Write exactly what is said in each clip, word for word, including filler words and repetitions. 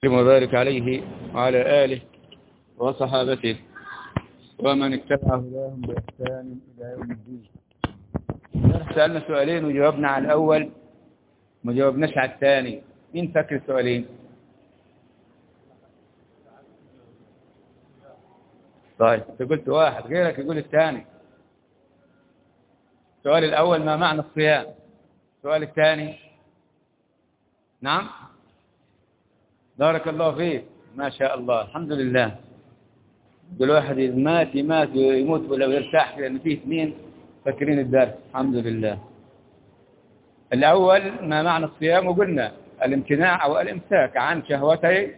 وبارك عليه وعلى آله وصحابته ومن اتبع هداهم بإحسان إلى يوم الدين. سألنا سؤالين وجاوبنا على الأول ما جاوبناش على الثاني. مين فاكر السؤالين؟ طيب انت قلت واحد، غيرك يقول الثاني. السؤال الأول ما معنى الصيام؟ السؤال الثاني نعم بارك الله فيك، ما شاء الله، الحمد لله. كل واحد مات يمات ويموت ولا يرتاح لأن فيه اثنين فاكرين الدرس، الحمد لله. الأول ما معنى الصيام؟ وقلنا الامتناع أو الامساك عن شهوتي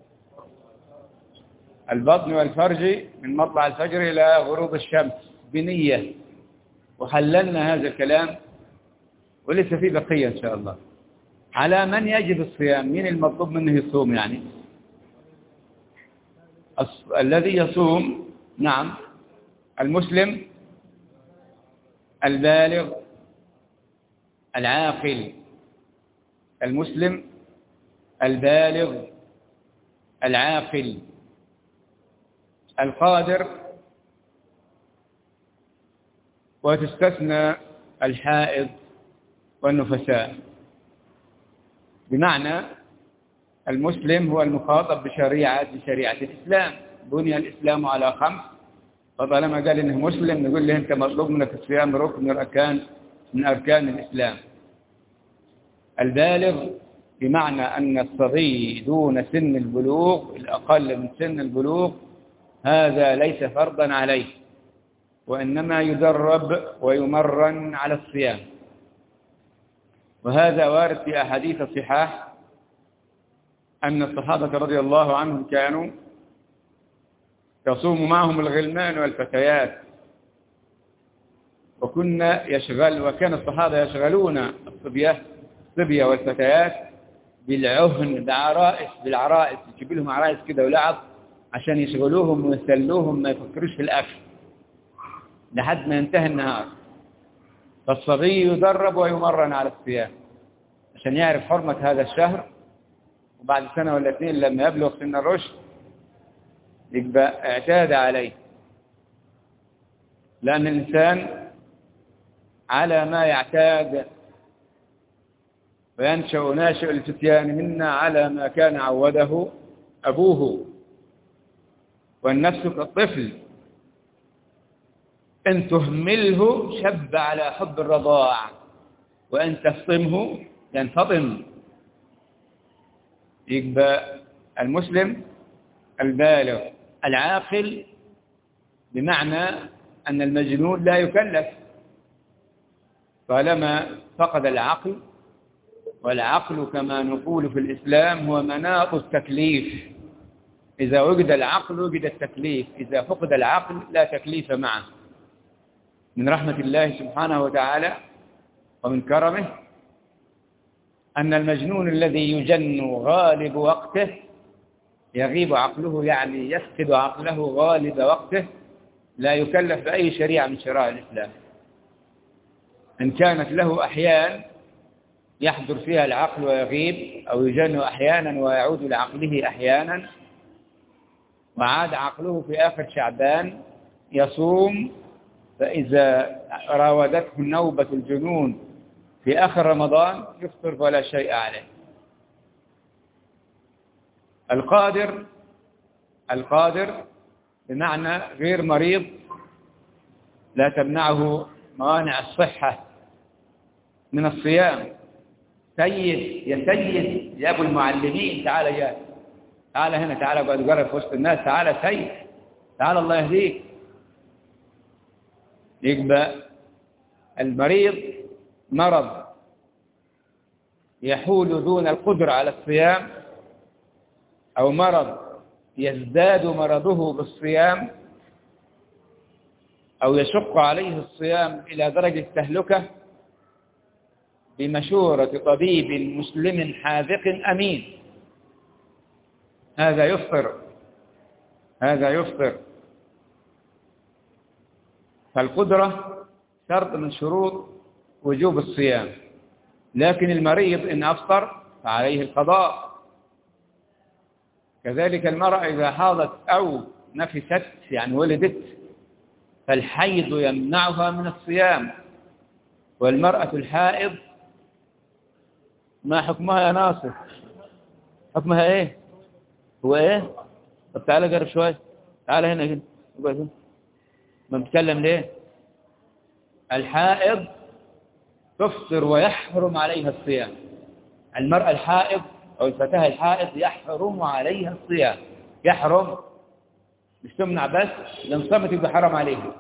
البطن والفرج من مطلع الفجر إلى غروب الشمس بنية، وحللنا هذا الكلام ولسه فيه بقية إن شاء الله. على من يجب الصيام؟ مين المطلوب منه يصوم؟ يعني الذي يصوم نعم المسلم البالغ العاقل، المسلم البالغ العاقل القادر، وتستثنى الحائض والنفساء. بمعنى المسلم هو المخاطب بشريعة بشريعة الإسلام. بني الإسلام على خمس، فطالما قال إنه مسلم نقول له أنت مطلوب منك الصيام ركن من أركان من أركان الإسلام. البالغ بمعنى أن الصبي دون سن البلوغ، الأقل من سن البلوغ، هذا ليس فرضا عليه، وإنما يدرب ويمرن على الصيام. وهذا وارد في أحاديث الصحاح أن الصحابة رضي الله عنهم كانوا يصوم معهم الغلمان والفتيات، وكنا يشغل وكان الصحابة يشغلون الصبية الصبية والفتيات بالعهن بعرائس بالعرائس يجيب لهم عرائس كده ولعب عشان يشغلوهم ويسلوهم ما يفكروش في الأكل لحد ما ينتهي النهار. فالصبي يدرب ويمرن على الصيام عشان يعرف حرمة هذا الشهر، وبعد سنة ولا اثنين لما يبلغ سن الرشد يبقى اعتاد عليه، لأن الإنسان على ما يعتاد، وينشأ ناشئ الفتيان منا على ما كان عوده أبوه. والنفس كالطفل إن تهمله شب على حب الرضاع، وإن تفطمه ينفطم. يبقى المسلم البالغ العاقل بمعنى أن المجنون لا يكلف طالما فقد العقل، والعقل كما نقول في الإسلام هو مناط التكليف. إذا وجد العقل وجد التكليف، إذا فقد العقل لا تكليف معه. من رحمة الله سبحانه وتعالى ومن كرمه أن المجنون الذي يجن غالب وقته يغيب عقله، يعني يفقد عقله غالب وقته، لا يكلف بأي شريعة من شرائع الإسلام. إن كانت له أحيان يحضر فيها العقل ويغيب، أو يجن أحيانا ويعود لعقله أحيانا، وعاد عقله في آخر شعبان يصوم. فإذا راودته نوبة الجنون في آخر رمضان يفطر ولا شيء عليه. القادر القادر بمعنى غير مريض، لا تمنعه موانع الصحة من الصيام. سيد يا سيد يا أبو المعلمين، تعال يا تعال هنا، تعال قاعد قرب في وسط الناس، تعال سيد، تعال الله يهديك. يبقى المريض مرض يحول دون القدرة على الصيام، أو مرض يزداد مرضه بالصيام، أو يشق عليه الصيام إلى درجة تهلكة، بمشورة طبيب مسلم حاذق أمين، هذا يفطر هذا يفطر. فالقدرة شرط من شروط وجوب الصيام، لكن المريض إن أفطر فعليه القضاء، كذلك المرأة إذا حاضت أو نفست يعني ولدت فالحيض يمنعها من الصيام. والمرأة الحائض ما حكمها يا ناصر؟ حكمها إيه؟ هو إيه؟ طب تعالى قرب شوي، تعالى هنا هنا ما بتكلم ليه؟ الحائض تفطر ويحرم عليها الصيام. المرأة الحائض أو الفتاة الحائض يحرم عليها الصيام. يحرم مش تمنع بس، لأن صمت يبقى حرام عليها.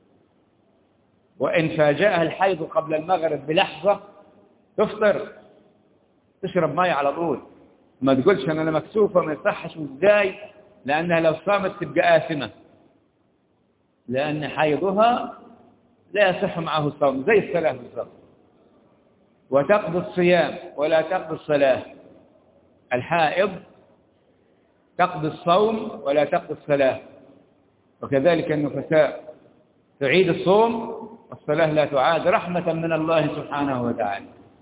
وإن فاجأها الحيض قبل المغرب بلحظة تفطر، تشرب ماء على طول، ما تقولش أنا مكسوفة ما يصحش وإزاي، لأنها لو صامت تبقى آثمة، لأن حيضها لا يصح معه الصوم زي الصلاة بالضبط. وتقضي الصيام ولا تقضي الصلاة. الحائض تقضي الصوم ولا تقضي الصلاة، وكذلك النفساء تعيد الصوم والصلاة لا تعاد رحمة من الله سبحانه وتعالى.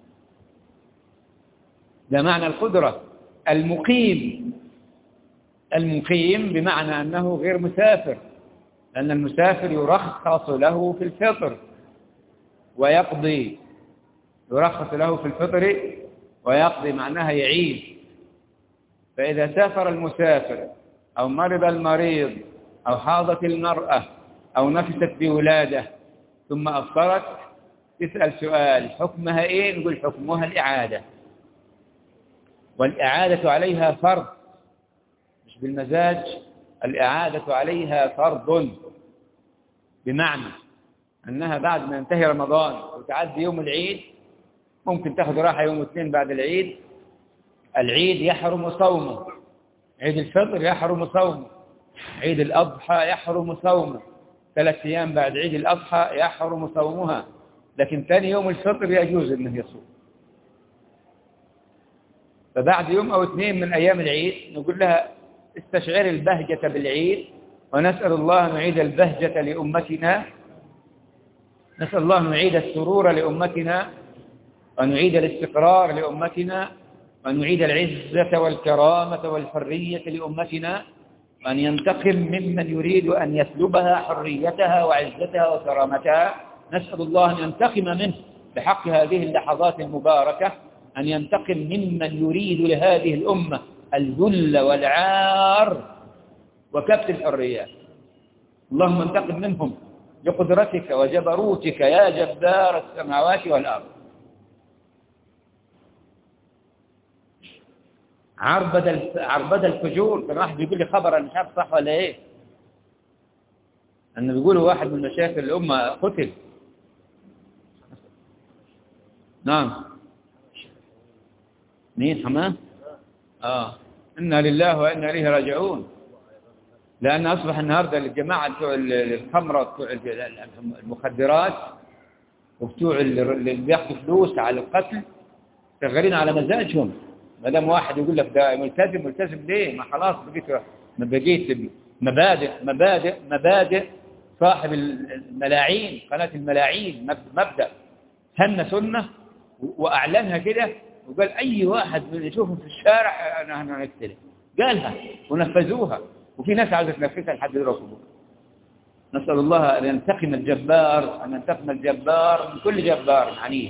ده معنى القدرة. المقيم المقيم بمعنى أنه غير مسافر، لأن المسافر يرخص له في الفطر ويقضي، يرخص له في الفطر ويقضي معناها يعيد. فإذا سافر المسافر أو مرض المريض أو حاضت المرأة أو نفست بولادة ثم أفطرت، تسأل سؤال حكمها إيه؟ نقول حكمها الإعادة. والإعادة عليها فرض مش بالمزاج، الإعادة عليها فرض، بمعنى أنها بعد ما ينتهي رمضان وتعدي يوم العيد ممكن تأخذ راحة يوم اثنين بعد العيد. العيد يحرم صومه، عيد الفطر يحرم صومه، عيد الأضحى يحرم صومه، ثلاث أيام بعد عيد الأضحى يحرم صومها، لكن ثاني يوم الفطر يجوز أنه يصوم. فبعد يوم أو اثنين من أيام العيد نقول لها استشعر البهجة بالعيد، ونسأل الله أن نعيد البهجة لأمتنا، نسأل الله أن نعيد السرور لأمتنا، ونعيد الاستقرار لأمتنا، ونعيد العزة والكرامة والحرية لأمتنا، وأن ينتقم ممن يريد أن يسلبها حريتها وعزتها وكرامتها. نسأل الله أن ينتقم منه بحق هذه اللحظات المباركة، أن ينتقم ممن يريد لهذه الأمة الذل والعار وكبت الحريات. اللهم انتقم منهم بقدرتك وجبروتك يا جبار السماوات والأرض. عربد عربد الفجور. كان واحد بيقول لي خبر أنا مش عارف صح ولا إيه، أنه بيقولوا واحد من مشايخ الأمة قتل. نعم. مين حماه؟ آه إنا لله وإنا إليه راجعون. لأن أصبح النهاردة الجماعة بتوع الخمرة بتوع المخدرات وبتوع اللي بياخدوا فلوس على القتل شغالين على مزاجهم. ما دام واحد يقول لك ده ملتزم، ملتزم ليه؟ ما خلاص بقيت ما بقيت مبادئ مبادئ مبادئ صاحب الملاعين، قناة الملاعين مبدأ هن سنة وأعلنها كده، وقال أي واحد من يشوفهم في الشارع أنا هنقتله، قالها ونفذوها، وفي ناس عاوزة تنفذها لحد دلوقتي. نسأل الله أن ينتقم الجبار، أن ينتقم الجبار من كل جبار عنيف.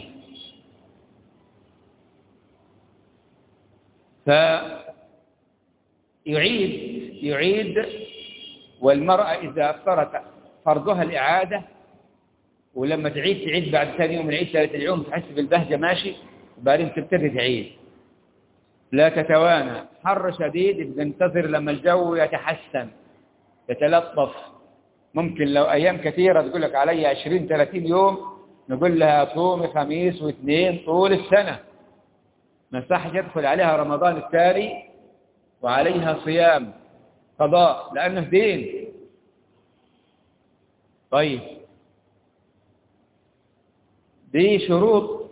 فيعيد يعيد والمرأة إذا أفطرت فرضها الإعادة، ولما تعيد تعيد بعد ثاني يوم العيد ثالث اليوم تحس بالبهجة ماشي، وبعدين تبتدي تعيد. لا تتوانى، حر شديد بننتظر لما الجو يتحسن يتلطف. ممكن لو أيام كثيرة تقول لك علي عشرين ثلاثين يوم، نقول لها صومي خميس واثنين طول السنة، ما يصحش يدخل عليها رمضان التالي وعليها صيام قضاء لأنه دين. طيب دي شروط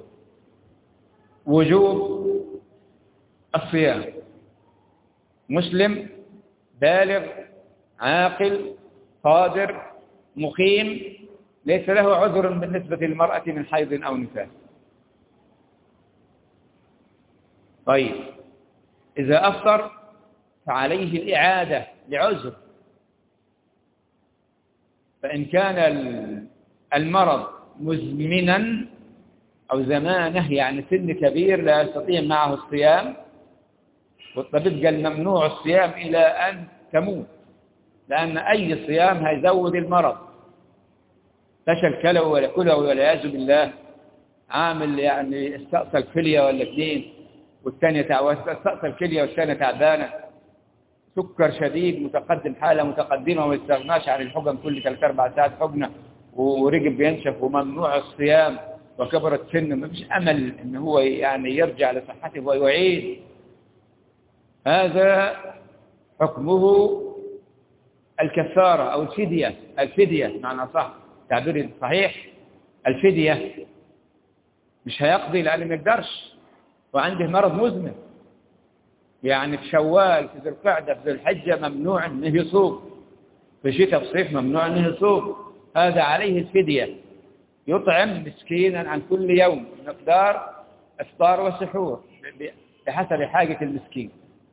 وجوب الصيام: مسلم بالغ عاقل قادر مقيم ليس له عذر بالنسبة للمرأة من حيض أو نفاس. طيب إذا أفطر فعليه الإعادة لعذر. فإن كان المرض مزمنا أو زمانه يعني سن كبير لا يستطيع معه الصيام، والطبيب قال ممنوع الصيام إلى أن تموت، لأن أي صيام هيزود المرض. فشل كلوي ولا كلوي والعياذ بالله، عامل يعني استأصل كلية ولا اثنين والثانية استأصل كلية والثانية تعبانة، سكر شديد متقدم، حالة متقدمة وما يستغناش عن الحقن كل ثلاث أربع ساعات حقنة، ورجل بينشف وممنوع الصيام وكبرت سنه، ما فيش أمل إن هو يعني يرجع لصحته ويعيد. هذا حكمه الكفارة أو الفدية. الفدية معنى صح تعبير صحيح، الفدية. مش هيقضي لأنه ما يقدرش وعنده مرض مزمن، يعني في شوال في ذي القعدة في ذي الحجة ممنوع أنه يصوم، في شتاء في صيف ممنوع أنه يصوم. هذا عليه الفدية، يطعم مسكينا عن كل يوم مقدار إفطار وسحور بحسب حاجة المسكين،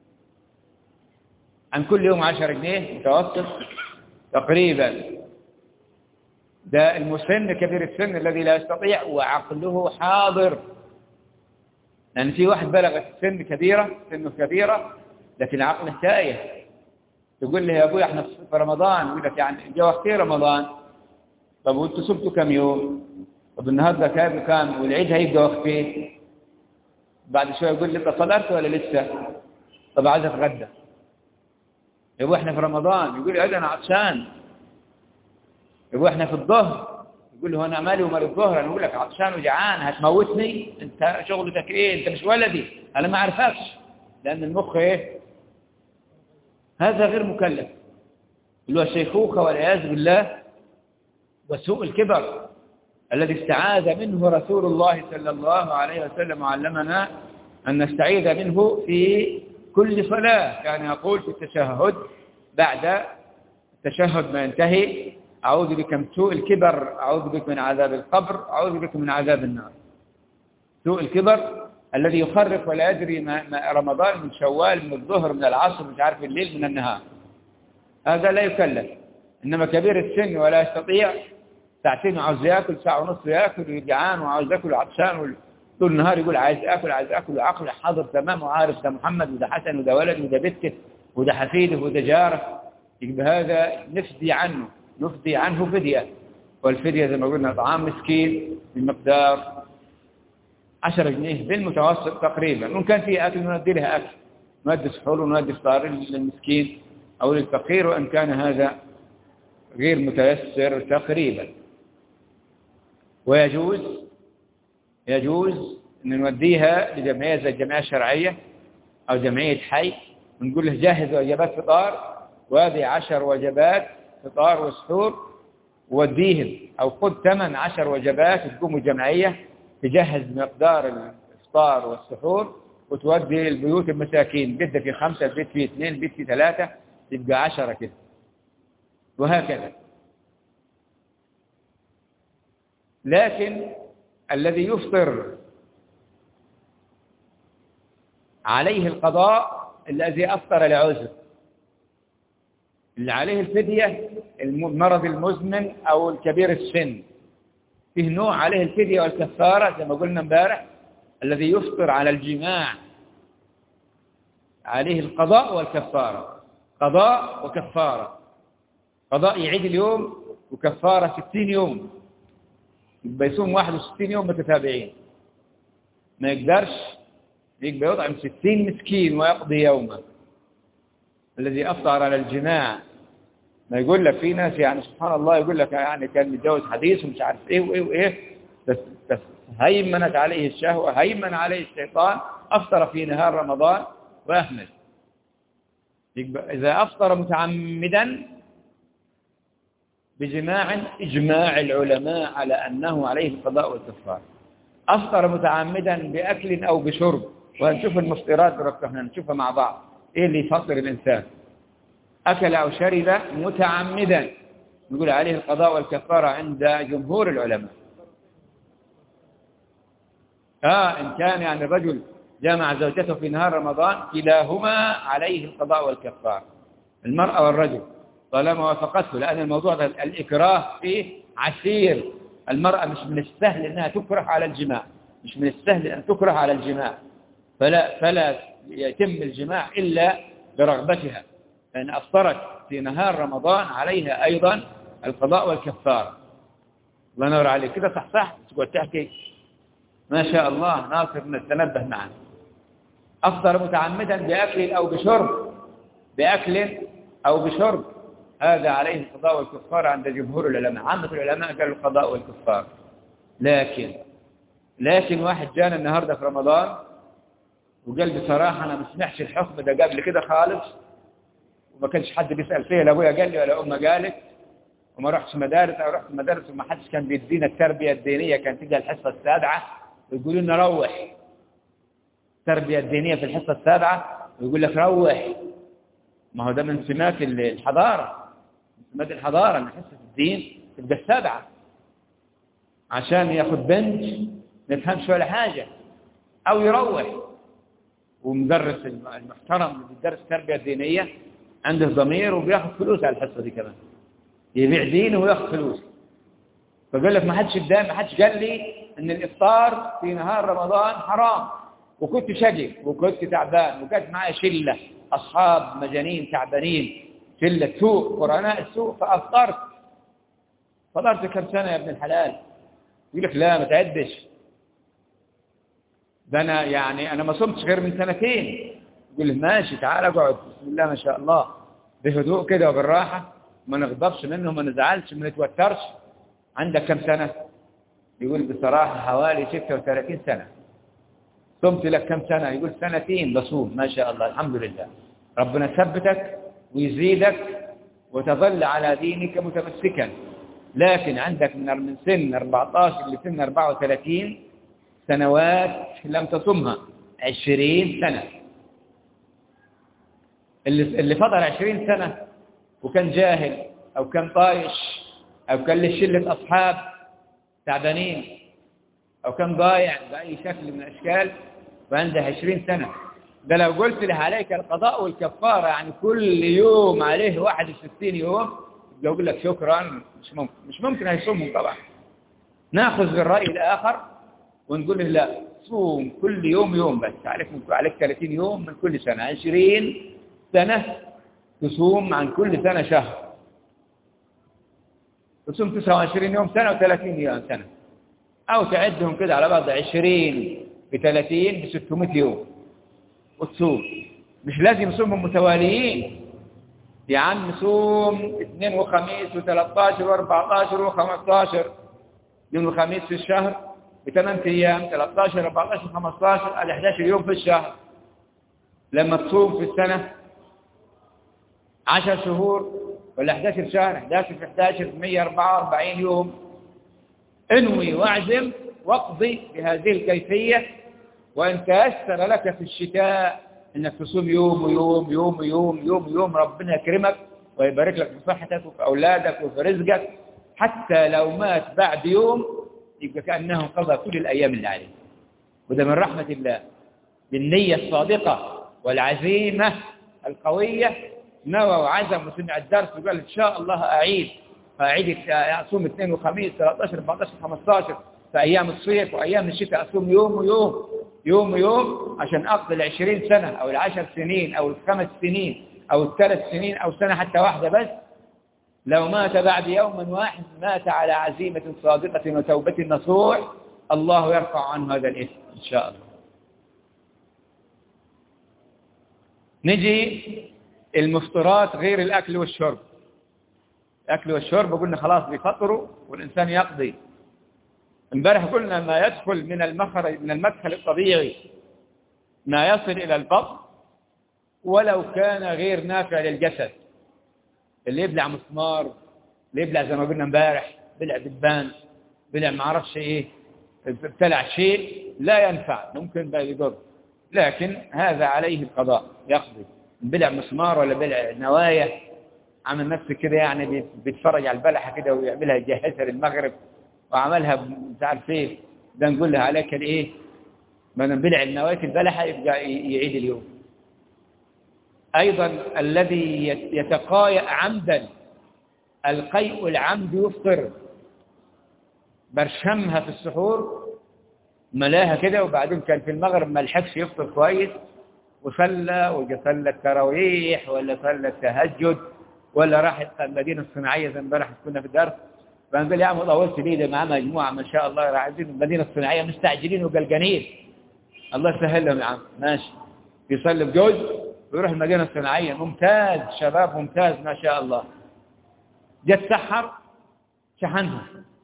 عن كل يوم عشر جنيه متوسط تقريبا. ده المسن كبير السن الذي لا يستطيع وعقله حاضر، لأن في واحد بلغت السن كبيرة سنه كبيرة لكن عقله تائه. تقول لي يا أبوي احنا في رمضان، يقول لك يعني جا وقت رمضان، طب وانتوا صمتوا كم يوم؟ طب النهارده كام كام والعيد هيبقى وقت ايه؟ بعد شويه يقول لي انت صليت ولا لسه؟ طب عايز اتغدى. يا ابوي احنا في رمضان، يقول لي انا عطشان. يا ابوي احنا في الظهر، يقول لي هو انا مالي ومال الظهر؟ انا اقول لك عطشان وجعان هتموتني؟ انت شغلتك ايه؟ انت مش ولدي، انا ما اعرفكش. لان المخ ايه؟ هذا غير مكلف، اللي هو الشيخوخه والعياذ بالله وسوء الكبر الذي استعاذ منه رسول الله صلى الله عليه وسلم، وعلمنا أن نستعيذ منه في كل صلاة. كان يقول في التشهد بعد التشهد ما ينتهي: أعوذ بك من سوء الكبر، أعوذ بك من عذاب القبر، أعوذ بك من عذاب النار. سوء الكبر الذي يخرف ولا يدري ما رمضان من شوال من الظهر من العصر مش عارف الليل من النهار، هذا لا يكلف. إنما كبير السن ولا يستطيع، ساعتين وعاوز ياكل، ساعة ونص ياكل ويجعان وعاوز ياكل وعطشان طول النهار يقول عايز اكل عايز اكل، وعقله حاضر تمام وعارف ده محمد وده حسن وده ولد وده بنته وده حفيده وده جاره، يبقى هذا نفدي عنه نفدي عنه فدية. والفدية زي ما قلنا طعام مسكين بمقدار عشرة جنيه بالمتوسط تقريبا، وإن كان فيه أكل نودي لها أكل، نودي سحور ونودي فطار للمسكين أو للفقير، وإن كان هذا غير متيسر تقريبا. ويجوز يجوز أن نوديها لجمعية زي الجمعية الشرعية أو جمعية حي، ونقول له جهز وجبات فطار، وهذه عشر وجبات فطار وسحور وديهم، أو خذ ثمان عشر وجبات تقوم الجمعية تجهز مقدار الإفطار والسحور وتودي البيوت المساكين، بيت في خمسة، بيت في اثنين، بيت في ثلاثة، تبقى عشرة كده، وهكذا. لكن الذي يفطر عليه القضاء الذي أفطر لعذر، اللي عليه الفدية المرض المزمن أو الكبير السن، فيه نوع عليه الفدية والكفارة زي ما قلنا امبارح. الذي يفطر على الجماع عليه القضاء والكفارة، قضاء وكفارة. قضاء يعيد اليوم، وكفارة ستين يوم، يبقى يصوم واحد وستين يوم متتابعين، ما يقدرش يبقى يطعم ستين مسكين ويقضي يومه. الذي أفطر على الجماع، ما يقول لك في ناس يعني سبحان الله يقول لك يعني كان متجوز حديث ومش عارف ايه وايه وايه، بس, بس هيمنت عليه الشهوة، هيمن عليه الشيطان، أفطر في نهار رمضان وأهمل. إذا أفطر متعمدا بجماع، إجماع العلماء على أنه عليه القضاء والكفارة. أفطر متعمدا بأكل أو بشرب، وهنشوف المفطرات بركة، احنا نشوفها مع بعض إيه اللي يفطر الإنسان. أكل أو شرب متعمدا نقول عليه القضاء والكفارة عند جمهور العلماء. آه إن كان يعني الرجل جامع زوجته في نهار رمضان كلاهما عليه القضاء والكفار، المرأة والرجل طالما وافقته، لأن الموضوع ده الإكراه فيه عسير. المرأة مش من السهل أنها تكره على الجماع، مش من السهل أن تكره على الجماع، فلا, فلا يتم الجماع إلا برغبتها، لأن أفطرت في نهار رمضان عليها أيضا القضاء والكفار. الله ينور عليك كده، صح صح تقول تحكي ما شاء الله ناصر نتنبه معنا. أفطر متعمدا بأكل أو بشرب، بأكل أو بشرب، هذا عليه القضاء والكفار عند جمهور العلماء. عامة العلماء قالوا القضاء والكفار. لكن لكن واحد جانا النهاردة في رمضان وقال بصراحة أنا ما سمعتش الحكم ده قبل كده خالص، وما كانش حد بيسأل فيه، لا أبويا قال لي ولا أمه قالت، وما رحتش مدارس أو رحت مدارس وما حدش كان بيدينا التربية الدينية. كان تيجي الحصة السابعة ويقولوا لنا روح، التربية الدينية في الحصة السابعة ويقول لك روح. ما هو ده من سمات الحضارة، من سمات الحضارة أن حصة الدين تبقى السابعة عشان ياخد بنت ما يفهمش ولا حاجة أو يروح. ومدرس المحترم اللي بيدرس التربية الدينية عنده ضمير وبياخد فلوس على الحصة دي كمان، يبيع دينه وياخد فلوس. فقال لك ما حدش قدام ما حدش قال لي ان الافطار في نهار رمضان حرام، وكنت شقي وكنت تعبان وكانت معي شله اصحاب مجانين تعبانين، شله سوء قرناء السوء، فافطرت. فطرت كم سنه يا ابن الحلال؟ يقول لك لا ما تعدش، ده انا يعني انا ما صمتش غير من سنتين. يقول له ماشي تعال اقعد، بسم الله ما شاء الله، بهدوء كده وبالراحه، ما نغضبش منه ما نزعلش ما نتوترش. عندك كم سنة؟ يقول بصراحة حوالي ستة وثلاثين سنة. صمت لك كم سنة؟ يقول سنتين بصوم ما شاء الله الحمد لله. ربنا يثبتك ويزيدك وتظل على دينك متمسكا. لكن عندك من سن أربعة عشر لسن أربعة وثلاثين سنوات لم تصمها، عشرين سنة. اللي اللي فضل عشرين سنة وكان جاهل أو كان طايش أو كان له شلة أصحاب تعبانين أو كان ضايع بأي شكل من الأشكال وعنده عشرين سنة، ده لو قلت له عليك القضاء والكفارة يعني كل يوم عليه واحد وستين يوم، يقول لك شكرا مش ممكن مش ممكن هيصومهم طبعا. ناخذ بالرأي الآخر ونقول له لا صوم كل يوم يوم بس، عليك عليك ثلاثين يوم من كل سنة، عشرين سنة تصوم عن كل سنة شهر، تصوم تسعة وعشرين يوم سنة وثلاثين يوم سنة، أو تعدهم كده على بعض عشرين بثلاثين بستمائة يوم وتصوم. مش لازم يصومهم متواليين يا عم، صوم اثنين وخميس وثلاثة عشر وأربعة عشر وخمسة عشر، يوم الخميس في الشهر بثمان أيام، ثلاثة عشر أربعة عشر خمسة عشر على أحد عشر يوم في الشهر. لما تصوم في السنة عشر شهور ولا أحد عشر شهر، أحد عشر في أحد عشر مئة وأربعة وأربعين يوم، انوي واعزم واقضي بهذه الكيفية. وإن تيسر لك في الشتاء إنك تصوم يوم ويوم يوم ويوم يوم يوم، ربنا يكرمك ويبارك لك في صحتك وفي أولادك وفي رزقك، حتى لو مات بعد يوم يبقى كأنه قضى كل الأيام اللي عليه. وده من رحمة الله بالنية الصادقة والعزيمة القوية. نوى وعزم وسمع الدرس وقال إن شاء الله أعيد فأعيد أصوم اثنين وخميس ثلاثة عشر أربعة عشر خمسة عشر في أيام الصيف وأيام الشتاء، أصوم يوم ويوم يوم ويوم عشان أقضي العشرين سنة أو العشر سنين أو الخمس سنين أو الثلاث سنين أو سنة حتى واحدة بس. لو مات بعد يوم واحد مات على عزيمة صادقة وتوبة نصوح، الله يرفع عنه هذا الإثم إن شاء الله. نجي المفطرات غير الأكل والشرب. الأكل والشرب قلنا خلاص بيفطروا والإنسان يقضي. امبارح قلنا ما يدخل من المخرج من المدخل الطبيعي ما يصل إلى البطن ولو كان غير نافع للجسد. اللي يبلع مسمار، اللي يبلع زي ما قلنا امبارح بلع دبان، بلع ما عرفش ايه، ابتلع شيء لا ينفع ممكن بقى يضر، لكن هذا عليه القضاء يقضي. بلع مسمار ولا بلع نوايا، عمل نفسه كده يعني بيتفرج على البلحة كده ويعملها يجهزها للمغرب وعملها مش عارف ايه، ده نقول له عليك الايه ما دام بلع النواة البلحة يبقى يعيد اليوم. أيضا الذي يتقايأ عمدا، القيء العمد يفطر، برشمها في السحور ملاها كده، وبعدين كان في المغرب ما لحقش يفطر كويس وصلى وجا صلى التراويح ولا صلى التهجد ولا راح المدينة الصناعية زي امبارح كنا في الدرس، فقال يا عم طولت ليه، ده معاه مجموعة ما شاء الله رايحين المدينة الصناعية مستعجلين وقلقانين، الله يسهل لهم يا عم. ماشي، يصلي بجوز ويروح المدينة الصناعية، ممتاز، شباب ممتاز ما شاء الله. جت سحر شحنها،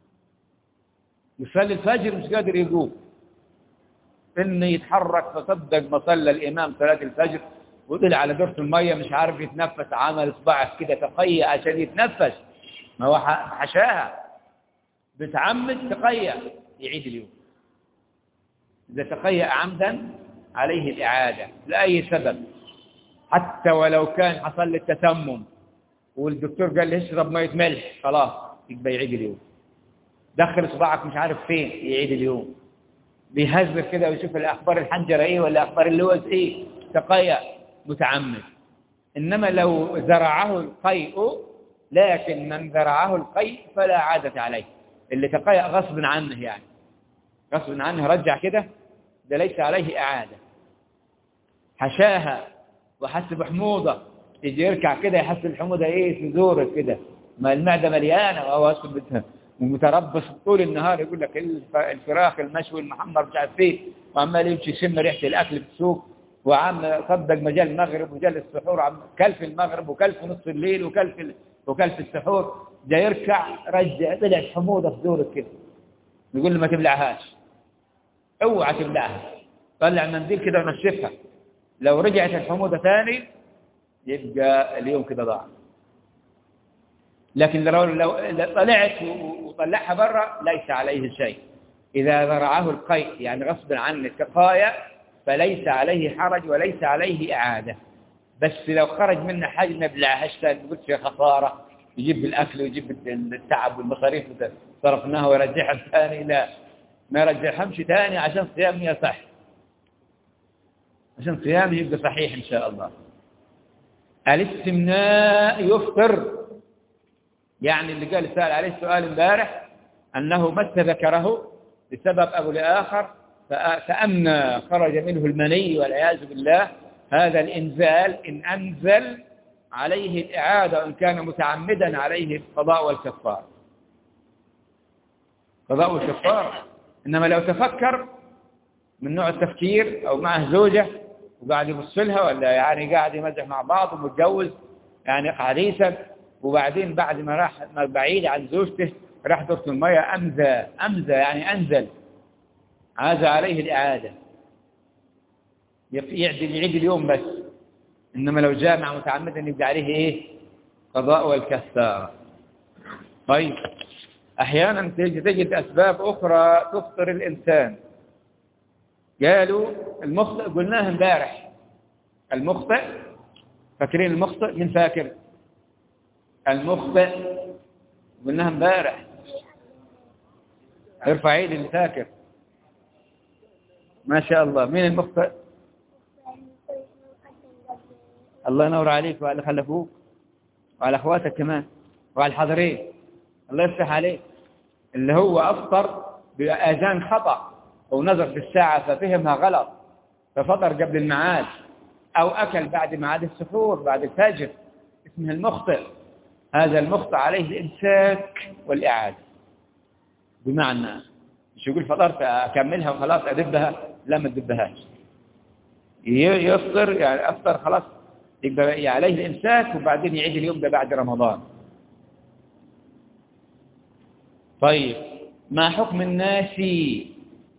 يصلي الفجر مش قادر يقوم، إنه يتحرك فصدق ما صلى الإمام صلاة الفجر وطلع على دورة المية مش عارف يتنفس، عمل إصبعه كده تقيأ عشان يتنفس، ما هو حشاها بتعمد تقيأ، يعيد اليوم. إذا تقيأ عمدا عليه الإعادة لأي سبب، حتى ولو كان حصل له التسمم والدكتور قال له اشرب مية ملح خلاص يبقى يعيد اليوم. دخل إصبعك مش عارف فين يعيد اليوم. بيهزر كده ويشوف الأخبار الحنجرة إيه ولا أخبار اللوز إيه، تقيأ متعمد. إنما لو زرعه القيء، لكن من زرعه القيء فلا عادة عليه، اللي تقيأ غصب عنه يعني غصب عنه رجع كده، ده ليس عليه إعادة. حشاها وحس بحموضة، يجي يركع كده يحس الحموضة إيه في زوره كده، ما المعدة مليانة وهو أصلا ومتربص طول النهار يقول لك الفراخ المشوي المحمر مش عارف ايه، وعمال يمشي يشم ريحه الاكل في السوق، وعم صدق مجال المغرب وجال السحور، عم كل في المغرب وكل في نص الليل وكل في وكل في السحور، جاي يركع رجع طلعت حموضه في زورك كده، يقول له ما تبلعهاش، اوعى تبلعها، طلع منديل كده ونشفها، لو رجعت الحموضه ثاني يبقى اليوم كده ضاع. لكن لو لو طلعت وطلعها برا ليس عليه شيء. إذا زرعه القيء يعني غصب عن التقايا فليس عليه حرج وليس عليه إعادة. بس لو خرج منه حاجة ما بلعهاش ثاني، قلت فيها خسارة، يجيب الأكل ويجيب التعب والمصاريف صرفناها ويرجعها ثاني، لا ما يرجعهمش ثاني عشان صيامه يصح، عشان صيامه يبقى صحيح إن شاء الله. الاستمناء يفطر، يعني اللي قال سأل عليه السؤال امبارح أنه مس ذكره بسبب أو لآخر فأمنى خرج منه المني والعياذ بالله، هذا الإنزال إن أنزل عليه الإعادة، وإن كان متعمدا عليه القضاء والكفار، قضاء والكفار. إنما لو تفكر من نوع التفكير أو معه زوجة وقاعد يبص لها، ولا يعني قاعد يمزح مع بعض ومتجوز يعني حديثا، وبعدين بعد ما راح بعيد عن زوجته راح دورة المية أمزى، أمزى يعني أنزل، عاز عليه الإعادة، يعدل يعيد اليوم بس. إنما لو جامع متعمدا يبدأ عليه إيه؟ قضاء والكفارة. طيب أحيانا تجد أسباب أخرى تفطر الإنسان. قالوا المخطئ، قلناه امبارح، المخطئ، فاكرين المخطئ؟ من فاكر المخطئ؟ قلناها امبارح، ارفع ايدي اللي فاكر. ما شاء الله. مين المخطئ؟ الله ينور عليك وعلى خلفوك وعلى اخواتك كمان وعلى الحاضرين، الله يفتح عليك. اللي هو افطر باذان خطأ او نظر في الساعة ففهمها غلط ففطر قبل الميعاد، او اكل بعد ميعاد السحور بعد الفجر، اسمه المخطئ. هذا المخطئ عليه الامساك والاعاده. بمعنى مش يقول فطرت اكملها وخلاص ادبها، لا ما تدبهاش، يفطر يعني افطر خلاص يبقى عليه الامساك، وبعدين يعيد اليوم ده بعد رمضان. طيب ما حكم الناسي؟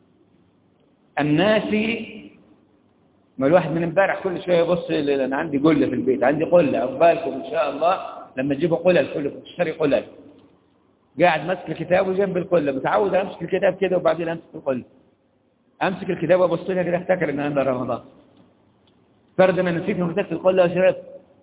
الناسي ما الواحد من امبارح كل شويه يبص، انا عندي قله في البيت، عندي قله، عقبالكم ان شاء الله لما تجيبوا قلل كلكم تشتري قلل. قاعد ماسك الكتاب وجنب القله، متعود امسك الكتاب كده وبعدين امسك القله، امسك الكتاب وابص لها كده افتكر ان انا رمضان، فرد ما نسيت مسكت القله وشربت.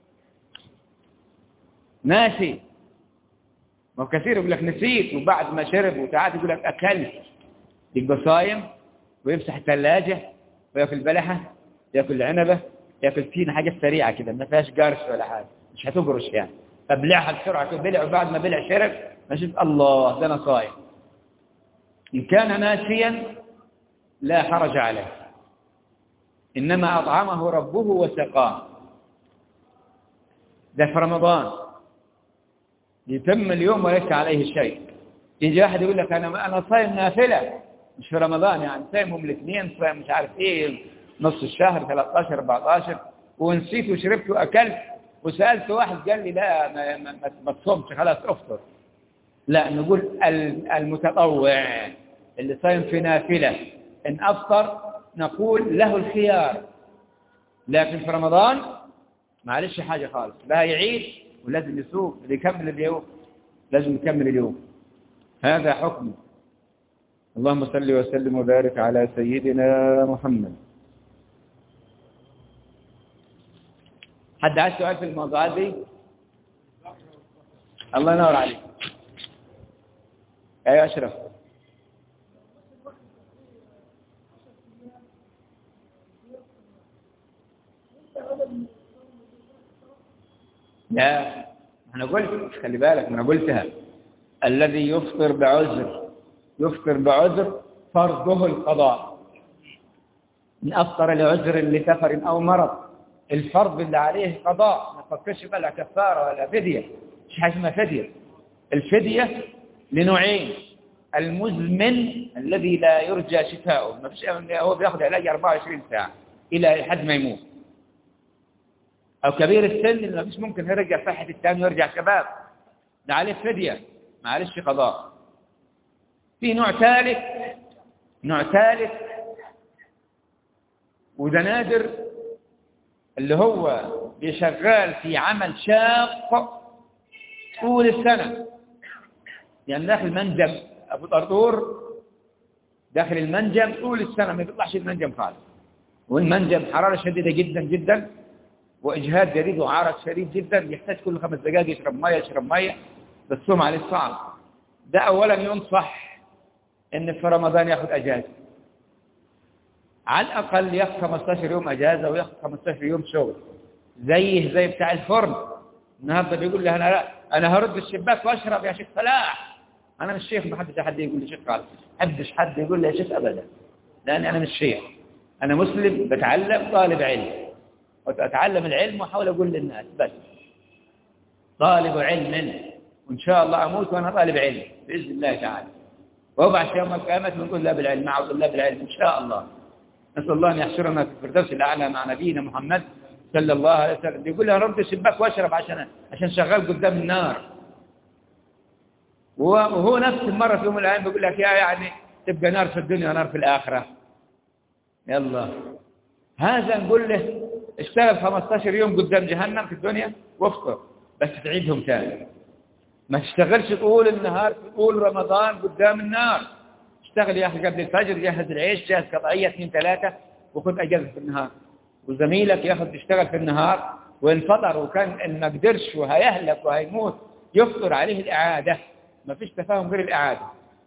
ناسي. ما كثير يقول لك نسيت وبعد ما شرب وتعاد يقول لك اكلت، يبقى صايم ويمسح الثلاجه ويأكل بلحة، يأكل عنبة، يأكل تين، حاجة سريعة كده ما فيهاش قرش ولا حاجة، مش هتقرش يعني، فبلعها بسرعة كده بلع، وبعد ما بلع شرب مشيت الله ده أنا صايم. إن كان ناسيا لا حرج عليه، إنما أطعمه ربه وسقاه. ده في رمضان يتم اليوم وليس عليه شيء. يجي واحد يقول لك أنا أنا صايم نافلة مش في رمضان، يعني صايمهم الاثنين، صايم مش عارف إيه نص الشهر ثلاثة عشر أربعة عشر، ونسيت وشربت وأكلت، وسألت واحد قال لي لا ما, ما, ما تصومش خلاص أفطر. لا، نقول المتطوع اللي صايم في نافلة إن أفطر نقول له الخيار، لكن في رمضان معلش حاجة خالص، لا يعيش ولازم يصوم، اللي يكمل اليوم لازم يكمل اليوم. هذا حكم. اللهم صل وسلم وبارك على سيدنا محمد. حد عايز سؤال في الموضوعات دي؟ الله ينور عليك. ايوه اشرف. لا انا قلت، خلي بالك انا قلتها، الذي يفطر بعذر يفطر بعذر فرضه القضاء. إن أفطر لعذر لسفر أو مرض الفرض اللي عليه قضاء، ما تفكرش بقى لا كفارة ولا فدية، مش حاجة اسمها فدية. الفدية لنوعين: المزمن الذي لا يرجى شفاؤه، ما فيش، هو بياخذ علاج أربعة وعشرين ساعة إلى حد ما يموت، أو كبير السن اللي ما فيش ممكن يرجع صحة الثاني ويرجع شباب، ده عليه فدية معلش قضاء. في نوع ثالث نوع ثالث وده نادر، اللي هو بيشغال في عمل شاق طول السنة، يعني داخل منجم أبو طرطور، داخل المنجم طول السنة ما بيطلعش المنجم خالص، والمنجم حرارة شديدة جدا جدا وإجهاد شديد وعرق شديد جدا، يحتاج كل خمس دقائق يشرب مية يشرب مية، بالصوم عليه صعب. ده أولا ينصح إن في رمضان يأخذ أجازة، على الأقل يأخذ خمسة عشر يوم أجازة ويأخذ خمسة عشر يوم شغل، زيه زي بتاع الفرن. النهارده بيقول لي أنا لا أنا هرد الشباك وأشرب يا شيخ فلاح. أنا مش شيخ، ما حدش حد يقول لي شيخ خالص، ما حدش حد يقول لي يا شيخ أبدا، لأن أنا مش شيخ، أنا مسلم بتعلم طالب علم، وأتعلم العلم وأحاول أقول للناس بس طالب علم، وإن شاء الله أموت وأنا طالب علم بإذن الله تعالى، وأبعث يوم القيامة ونقول لا بالعلم مع الله بالعلم إن شاء الله. نسأل الله أن يحشرنا في الفردوس الأعلى مع نبينا محمد صلى الله عليه وسلم. بيقول لي رد الشباك واشرب عشان عشان شغال قدام النار، وهو نفس المرة في يوم من الأيام بيقول لك يا يعني تبقى نار في الدنيا ونار في الآخرة. يلا هذا نقول له اشتغل خمسة عشر يوم قدام جهنم في الدنيا وافطر، بس تعيدهم ثاني، ما تشتغلش طول النهار طول رمضان قدام النار. اشتغل يا أخي قبل الفجر، جهز العيش، جهز قطعية اثنين ثلاثة، وخذ أجازة في النهار، وزميلك ياخذ يشتغل في النهار، وإن فطر وكان إن ما قدرش وهيهلك وهيموت يفطر عليه الإعادة، ما فيش تفاهم غير الإعادة.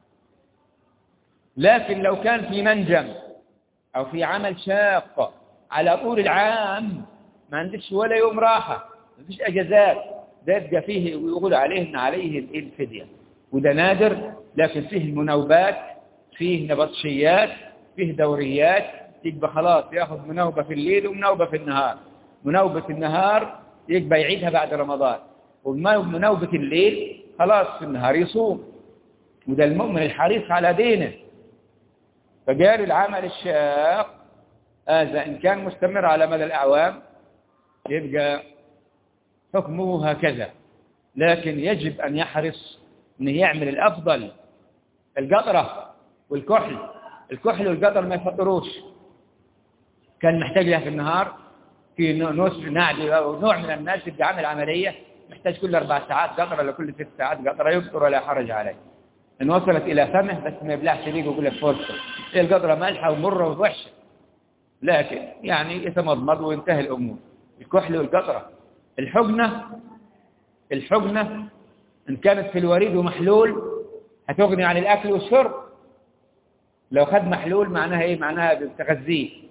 لكن لو كان في منجم أو في عمل شاق على طول العام ما عندش ولا يوم راحة، ما فيش أجازات، ده يبقى فيه ويقول عليه إن عليه الفدية، وده نادر، لكن فيه المناوبات، فيه نبطشيات، فيه دوريات، يبقى خلاص ياخذ مناوبة في الليل ومناوبة في النهار. مناوبة النهار يبقى يعيدها بعد رمضان، ومناوبة الليل خلاص في النهار يصوم، وده المؤمن الحريص على دينه. فقال العمل الشاق هذا إن كان مستمر على مدى الأعوام يبقى حكمه هكذا، لكن يجب أن يحرص أن يعمل الأفضل. القطرة والكحل الكحل والقطر ما يفطروش، كان محتاج لها في النهار، في نصف نعدي أو نوع من الناس يبقى عامل عملية محتاج كل أربع ساعات قطرة ولا كل ست ساعات قطرة، يفطر ولا حرج عليه إن وصلت إلى فمه، بس ما يبلعش ليه ويقول لك فرصة القطرة مالحة ومرة ووحشة، لكن يعني يتمضمض وينتهي الأمور. الكحل والقطرة. الحقنة الحقنة إن كانت في الوريد ومحلول هتغني عن الأكل والشرب. لو خد محلول معناها إيه؟ معناها بتغذيه،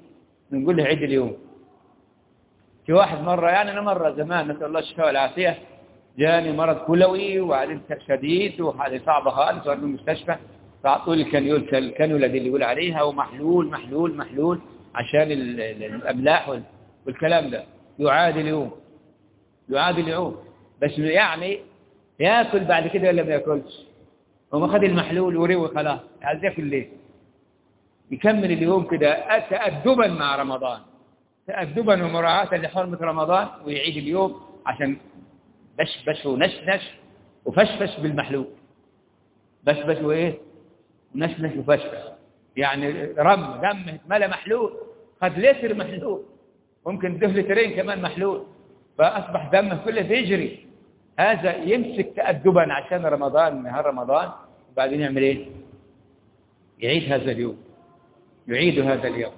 نقول له عيد اليوم. في واحد مرة، يعني أنا مرة زمان نسأل الله الشفاء والعافية، جاني مرض كلوي وبعدين شديد وحالة صعبة خالص وأنا في المستشفى، فأعطوا لي الكانيول الكانيولا دي اللي يقول عليها، ومحلول محلول محلول عشان الأملاح والكلام ده، يعاد اليوم يعاد اليوم. بس يعني ياكل بعد كده ولا ما ياكلش؟ وما خد المحلول وروي خلاص، عايز ياكل ليه؟ يكمل اليوم كده تأدبا مع رمضان، تأدبا ومراعاة لحرمة رمضان، ويعيد اليوم عشان بش بش ونشنش وفشفش بالمحلول، بش بش وايه نشنش وفشفش، يعني رم دم اتملى محلول، خد لتر محلول، ممكن ده لترين كمان محلول، فأصبح دمه كله يجري. هذا يمسك تأدبا عشان رمضان، نهار رمضان، وبعدين يعمل ايه؟ يعيد هذا اليوم، يعيد هذا اليوم.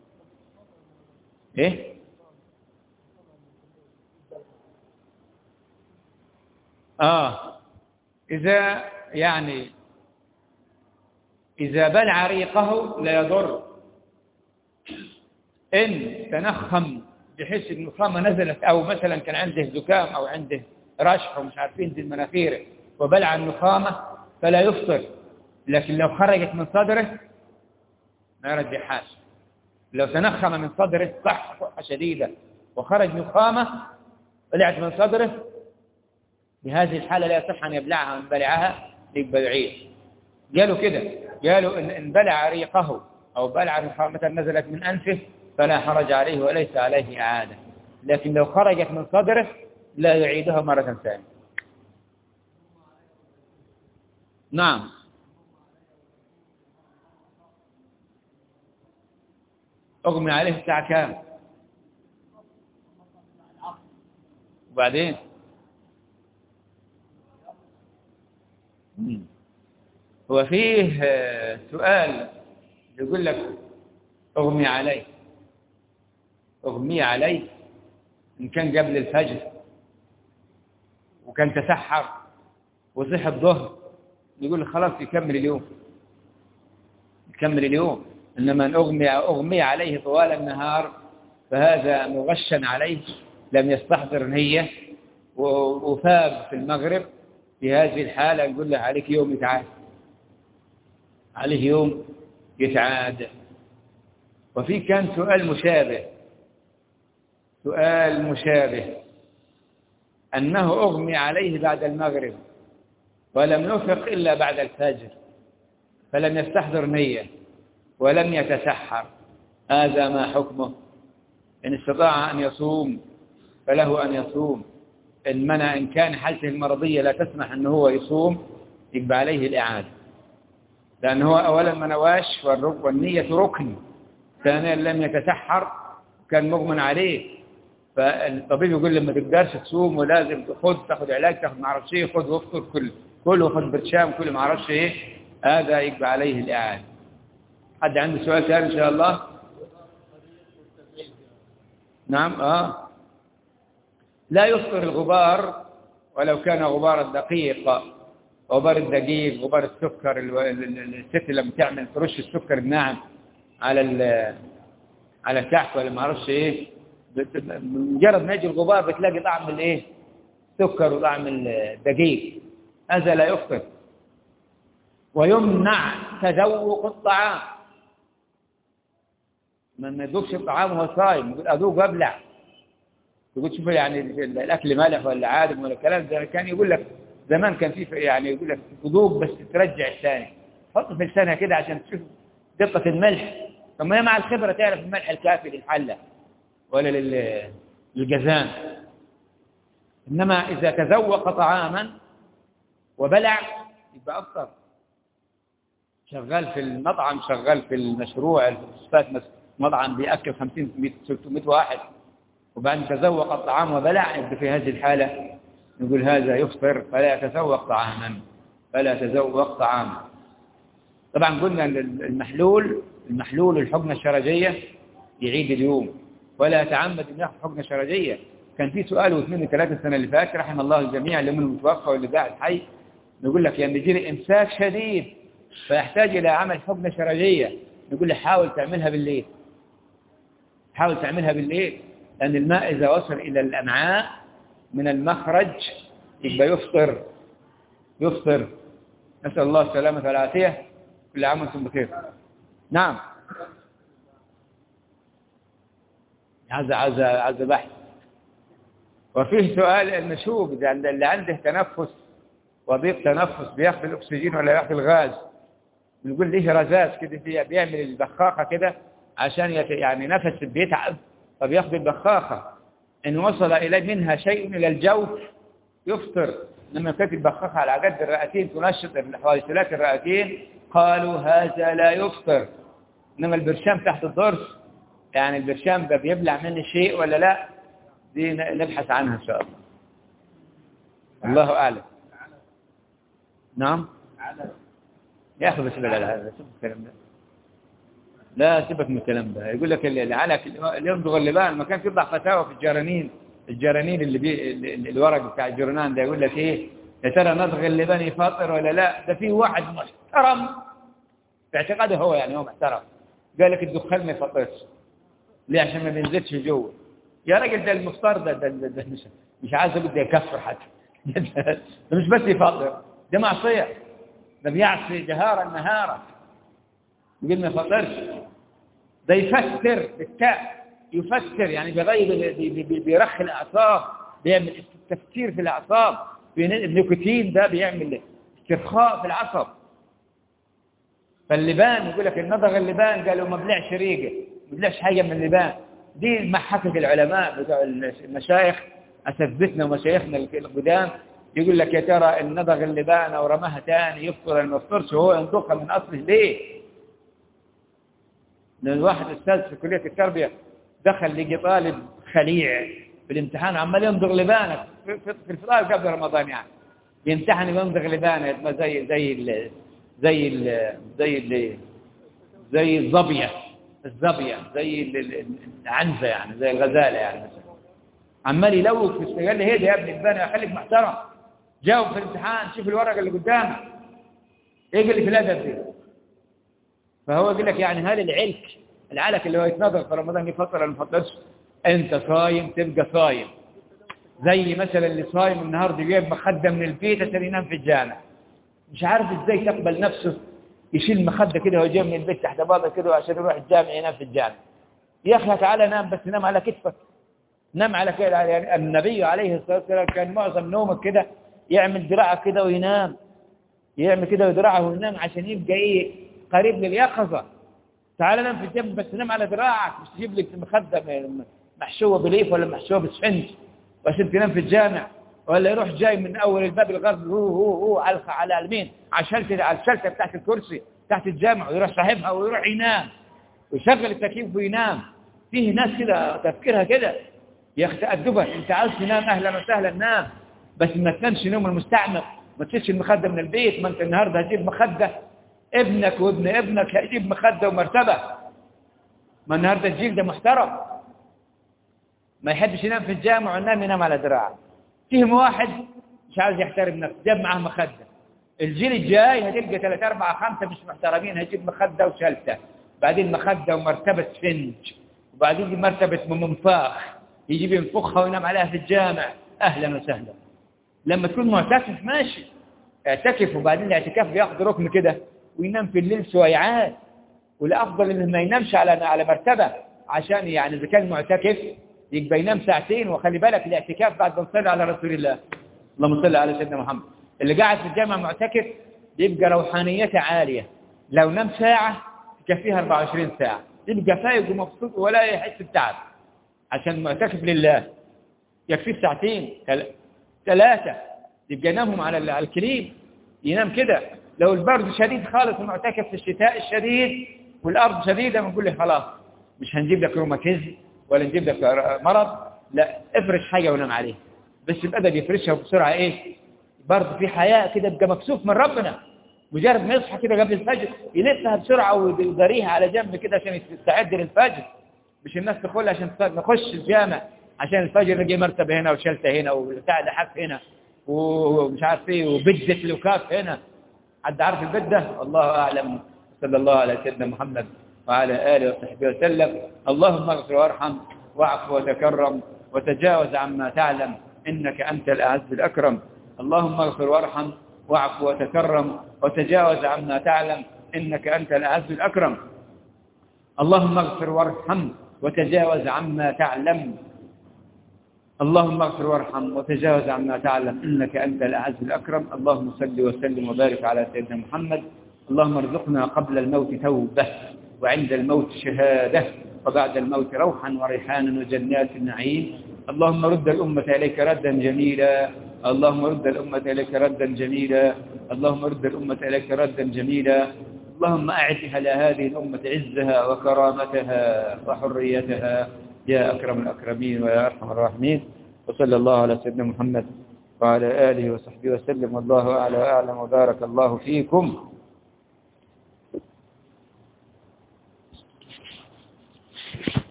ايه؟ اه اذا يعني اذا بلع ريقه لا يضر، ان تنخم بحيث النخامه نزلت، او مثلا كان عنده زكام او عنده رشح ومش عارفين دي المناخير وبلع النخامه فلا يفطر، لكن لو خرجت من صدره ما يرجحهاش. لو تنخم من صدره صح صحة شديدة وخرج نخامة طلعت من صدره، بهذه الحالة لا يصح أن يبلعها، من بلعها يبقى يعيد. قالوا كده، قالوا إن, إن بلع ريقه أو بلع نخامة نزلت من أنفه فلا حرج عليه وليس عليه إعادة، لكن لو خرجت من صدره لا يعيدها مرة ثانية. نعم. أغمي عليه الساعة كام؟ وبعدين هو فيه سؤال يقول لك أغمي عليه، أغمي عليه إن كان قبل الفجر وكان تسحر وصح الظهر، يقول لك خلاص يكمل اليوم، يكمل اليوم. إنما أن أغمي, أغمي عليه طوال النهار فهذا مغشا عليه، لم يستحضر نية وفاب في المغرب، في هذه الحالة نقول له عليك يوم يتعاد، عليه يوم يتعاد. وفي كان سؤال مشابه، سؤال مشابه أنه أغمي عليه بعد المغرب ولم يفق إلا بعد الفجر، فلم يستحضر نية ولم يتسحر، هذا ما حكمه؟ إن استطاع أن يصوم فله أن يصوم، إن منع، إن كان حالته المرضية لا تسمح أنه هو يصوم يبقى عليه الإعادة، لأنه هو أولا ما نواش والنية ركن، ثانيا لم يتسحر كان مغمى عليه، فالطبيب يقول لما تقدرش تصوم ولازم تاخذ تاخذ علاج، تاخذ ما اعرفش ايه، خذ وافطر كل كل وخذ برشام كل ما اعرفش ايه، هذا يبقى عليه الإعادة. حد عنده سؤال ثاني إن شاء الله؟ نعم. آه لا يفطر الغبار ولو كان غبار الدقيق، غبار الدقيق، غبار السكر، الست لما تعمل ترش السكر الناعم على على الكحك ولا ما اعرفش ايه، مجرد ما يجي الغبار بتلاقي طعم الايه السكر وطعم الدقيق، هذا لا يفطر. ويمنع تذوق الطعام، ما يذوقش الطعام وهو صايم، يقول اذوق وابلع، تقول شوف يعني الاكل مالح ولا عادم ولا الكلام ده. كان يقول لك زمان كان في يعني يقول لك تذوق بس ترجع الثاني، حط في لسانها كده عشان تشوف دقة الملح، ثم هي مع الخبرة تعرف الملح الكافي للحلة ولا للجزان. إنما إذا تذوق طعاما وبلع يبقى أفطر، شغال في المطعم، شغال في المشروع الفوسفات، مطعم بيأكل خمسين ستمائة واحد وبعد تذوق الطعام وبلع، يبقى في هذه الحالة نقول هذا يفطر، فلا يتذوق طعاما، فلا يتذوق طعاما. طبعا قلنا المحلول المحلول الحقنة الشرجية يعيد اليوم ولا يتعمد أن يأخذ حقنة شرجية. كان في سؤال واثنين وثلاثة السنة اللي فاتت رحم الله الجميع اللي من المتوفى واللي قاعد حي، نقول لك يعني يجي لي إمساك شديد فيحتاج إلى عمل حقنة شرجية، نقول له حاول تعملها بالليل، حاول تعملها بالليل، لأن الماء إذا وصل إلى الأمعاء من المخرج يبقى يفطر يفطر نسأل الله السلامة والعافية. كل عام وانتم بخير. نعم. هذا هذا هذا بحث. وفيه سؤال النشوب، اللي عنده تنفس وضيق تنفس بياخذ الأكسجين ولا ياخذ الغاز؟ بنقول ليه رذاذ كده فيها، بيعمل البخاخة كده عشان يت... يعني نفس بيتعب فبياخذ البخاخة. إن وصل إليه منها شيء إلى الجوف يفطر. لما كانت البخاخة على قد الرئتين تنشط حويصلات الرئتين قالوا هذا لا يفطر. إنما البرشام تحت الضرس، يعني البرشام ده بيبلع منه شيء ولا لا؟ دي نبحث عنها إن شاء الله. الله أعلم. نعم. يا أخي بس لا لا لا سيبك الكلام ده. لا سيبك من الكلام ده. يقول لك العلق اللي يمضغ اللبان ما كان يطلع فتاوى في الجرانين الجرانين اللي بي الورق بتاع الجرنان ده يقول لك ايه يا ترى نضغ اللبان يفطر ولا لا؟ ده في واحد محترم في اعتقاده هو، يعني هو محترم، قال لك الدخان ما يفطرش. ليه؟ عشان ما بينزلش جوه. يا راجل ده المفطر ده, ده, ده, ده مش مش عايز بده يكفر حتى. ده مش بس يفطر، ده معصيه، ده بيعصي جهارا نهارا. يقول ما يفطرش. ده يفسر بالتاء، يفسر يعني بيغير بيرخي الاعصاب، بيعمل تفكير في الاعصاب. النيكوتين ده بيعمل استرخاء في العصب. فاللبان يقول لك النضغ اللبان قالوا ما بلعش ريقه، ما بلعش حاجه من اللبان. دي محكة العلماء بتوع المشايخ اساتذتنا ومشايخنا القدام، يقول لك يا ترى النضغ اللبان او رماها ثاني يفطر ولا ما يفطرش، وهو ينضخها من اصله ليه؟ لأن واحد أستاذ في كلية التربية دخل لقي طالب خليع في الامتحان عمال ينضغ لبانه في الفطار قبل رمضان، يعني يمتحن ينضغ لبانه زي زي ال زي ال زي ال زي الظبية الظبية زي العنزة، يعني زي الغزالة يعني مثلا. عمال يلوث في قال لي هدي يا ابني لبانه خليك محترم، جاوب في الامتحان شوف الورقة اللي قدامك ايه اللي في الأدب دي. فهو يقول لك يعني هل العلك العلك اللي هو يتنظر في رمضان يفطر ولا ما يفطرش؟ انت صايم تبقى صايم. زي مثلا اللي صايم النهارده جايب مخده من البيت عشان ينام في الجامع، مش عارف ازاي تقبل نفسه يشيل مخده كده وهو جاي من البيت تحت باطه كده عشان يروح الجامع ينام في الجامع. يا اخي تعالى نام، بس نام على كتفك، نام على كده. يعني النبي عليه الصلاه والسلام كان معظم نومه كده يعمل دراعه كده وينام، يعمل كده ودراعه وينام عشان يبقى ايه قريب لليقظه. تعال نام في الجنب بس نام على دراعك، مش تجيب لك مخده محشوه بليف ولا محشوه بسفنج وعشان تنام في الجامع، ولا يروح جاي من اول الباب الغرب هو هو هو على على اليمين على الشلته على الشلته بتاعت الكرسي تحت الجامع، ويروح صاحبها ويروح ينام ويشغل التكييف وينام. فيه ناس كده تفكيرها كده. يا اخي تأدبك، انت عاوز تنام اهلا وسهلا نام، بس ما تنامش نوم المستعمر، ما تشيلش المخده من البيت. ما انت النهارده هتجيب مخده، ابنك وابن ابنك هيجيب مخده ومرتبه. ما النهارده الجيل ده محترم ما يحبش ينام في الجامع وينام ينام على دراعه. فيهم واحد مش عاوز يحترم نفسه جاب معاه مخده. الجيل الجاي هتلقى ثلاثة أربعة خمسة مش محترمين، هيجيب مخده وشلته، بعدين مخده ومرتبه سفنج، وبعدين مرتبه منفاخ يجيب ينفخها وينام عليها في الجامع. اهلا وسهلا. لما تكون معتكف ماشي اعتكف، وبعدين الاعتكاف بياخد ركن كده وينام في الليل سويعات، والافضل انه ما ينامش على على مرتبه، عشان يعني اذا كان معتكف يبقى ينام ساعتين. وخلي بالك الاعتكاف بعد ما نصلي على رسول الله اللهم صل على سيدنا محمد. اللي قاعد في الجامع معتكف يبقى روحانيته عاليه، لو نام ساعه تكفيها أربعة وعشرين ساعه، يبقى فايق ومبسوط ولا يحس بتعب، عشان معتكف لله يكفيه ساعتين ثلاثه يبقى ينامهم على الكليم ينام كده. لو البرد شديد خالص المعتكف في الشتاء الشديد والارض شديده بنقول له خلاص مش هنجيب لك روماتيزم ولا نجيب لك مرض، لا افرش حاجه ونام عليه، بس الادب يفرشها بسرعه ايه برضه في حياه كده، يبقى مكسوف من ربنا. مجرد ما يصحى كده قبل الفجر يلفها بسرعه ويداريها على جنب كده عشان يستعد للفجر، مش الناس تدخل عشان نخش الجامع عشان الفجر نجي مرتبه هنا وشلته هنا وبتاع لحف هنا ومش عارف ايه وبدة لوكاف هنا. حد عارف البدة؟ الله اعلم. صلى الله على سيدنا محمد وعلى آله وصحبه وسلم. اللهم اغفر وارحم واعف وتكرم وتجاوز عما تعلم إنك أنت الأعز الأكرم. اللهم اغفر وارحم واعف وتكرم وتجاوز عما تعلم إنك أنت الأعز الأكرم. اللهم اغفر وارحم وتجاوز عما تعلم اللهم اغفر وارحم وتجاوز عما تعلم إنك أنت الأعز الأكرم. اللهم صل وسلم وبارك على سيدنا محمد. اللهم ارزقنا قبل الموت توبة وعند الموت شهادة وبعد الموت روحا وريحانا وجنات النعيم. اللهم رد الأمة إليك ردا جميلا اللهم رد الأمة إليك ردا جميلا اللهم رد الأمة إليك ردا جميلا. اللهم أعد على هذه الأمة عزها وكرامتها وحريتها يا أكرم الأكرمين ويا أرحم الراحمين. وصلى الله على سيدنا محمد وعلى آله وصحبه وسلم. والله أعلى وأعلم وبارك الله فيكم.